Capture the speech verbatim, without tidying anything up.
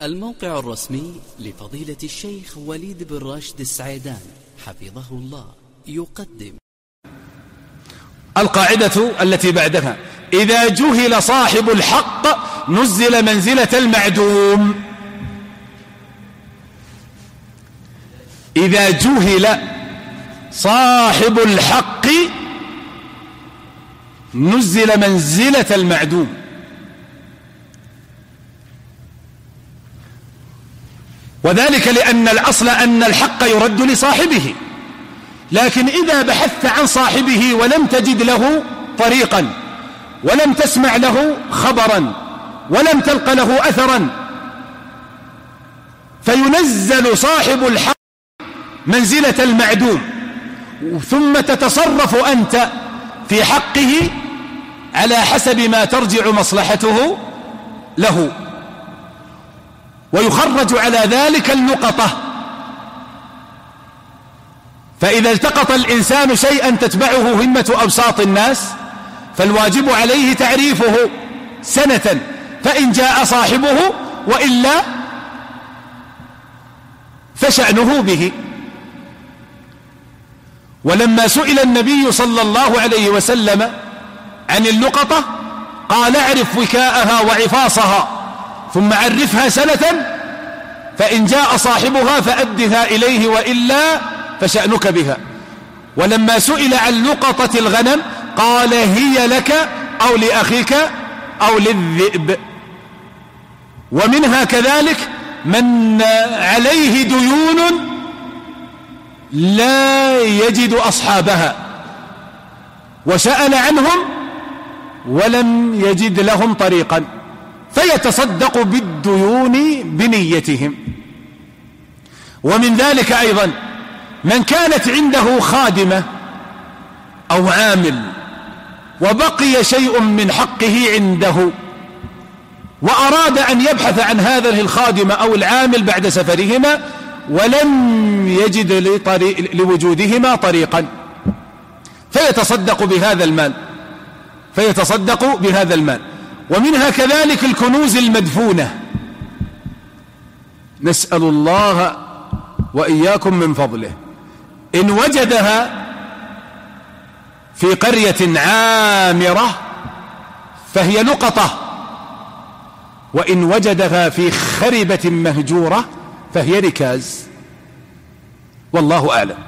الموقع الرسمي لفضيلة الشيخ وليد بن راشد السعيدان حفظه الله يقدم القاعدة التي بعدها: إذا جهل صاحب الحق نزل منزلة المعدوم. إذا جهل صاحب الحق نزل منزلة المعدوم. وذلك لأن الأصل أن الحق يرد لصاحبه، لكن إذا بحثت عن صاحبه ولم تجد له طريقا ولم تسمع له خبرا ولم تلق له أثرا، فينزل صاحب الحق منزلة المعدوم، ثم تتصرف أنت في حقه على حسب ما ترجع مصلحته له، ويخرج على ذلك اللقطة. فإذا التقط الإنسان شيئا تتبعه همة أوساط الناس فالواجب عليه تعريفه سنة، فإن جاء صاحبه وإلا فشأنه به. ولما سئل النبي صلى الله عليه وسلم عن اللقطة قال: اعرف وكاءها وعفاصها ثم عرفها سنة، فإن جاء صاحبها فأدها إليه وإلا فشأنك بها. ولما سئل عن لقطة الغنم قال: هي لك أو لأخيك أو للذئب. ومنها كذلك من عليه ديون لا يجد أصحابها وسأل عنهم ولم يجد لهم طريقا، فيتصدق بالديون بنيتهم. ومن ذلك أيضا من كانت عنده خادمة أو عامل وبقي شيء من حقه عنده وأراد أن يبحث عن هذه الخادمة أو العامل بعد سفرهما ولم يجد لطريق لوجودهما طريقا، فيتصدق بهذا المال فيتصدق بهذا المال. ومنها كذلك الكنوز المدفونة، نسأل الله وإياكم من فضله. إن وجدها في قرية عامرة فهي لقطة، وإن وجدها في خربة مهجورة فهي ركاز، والله أعلم.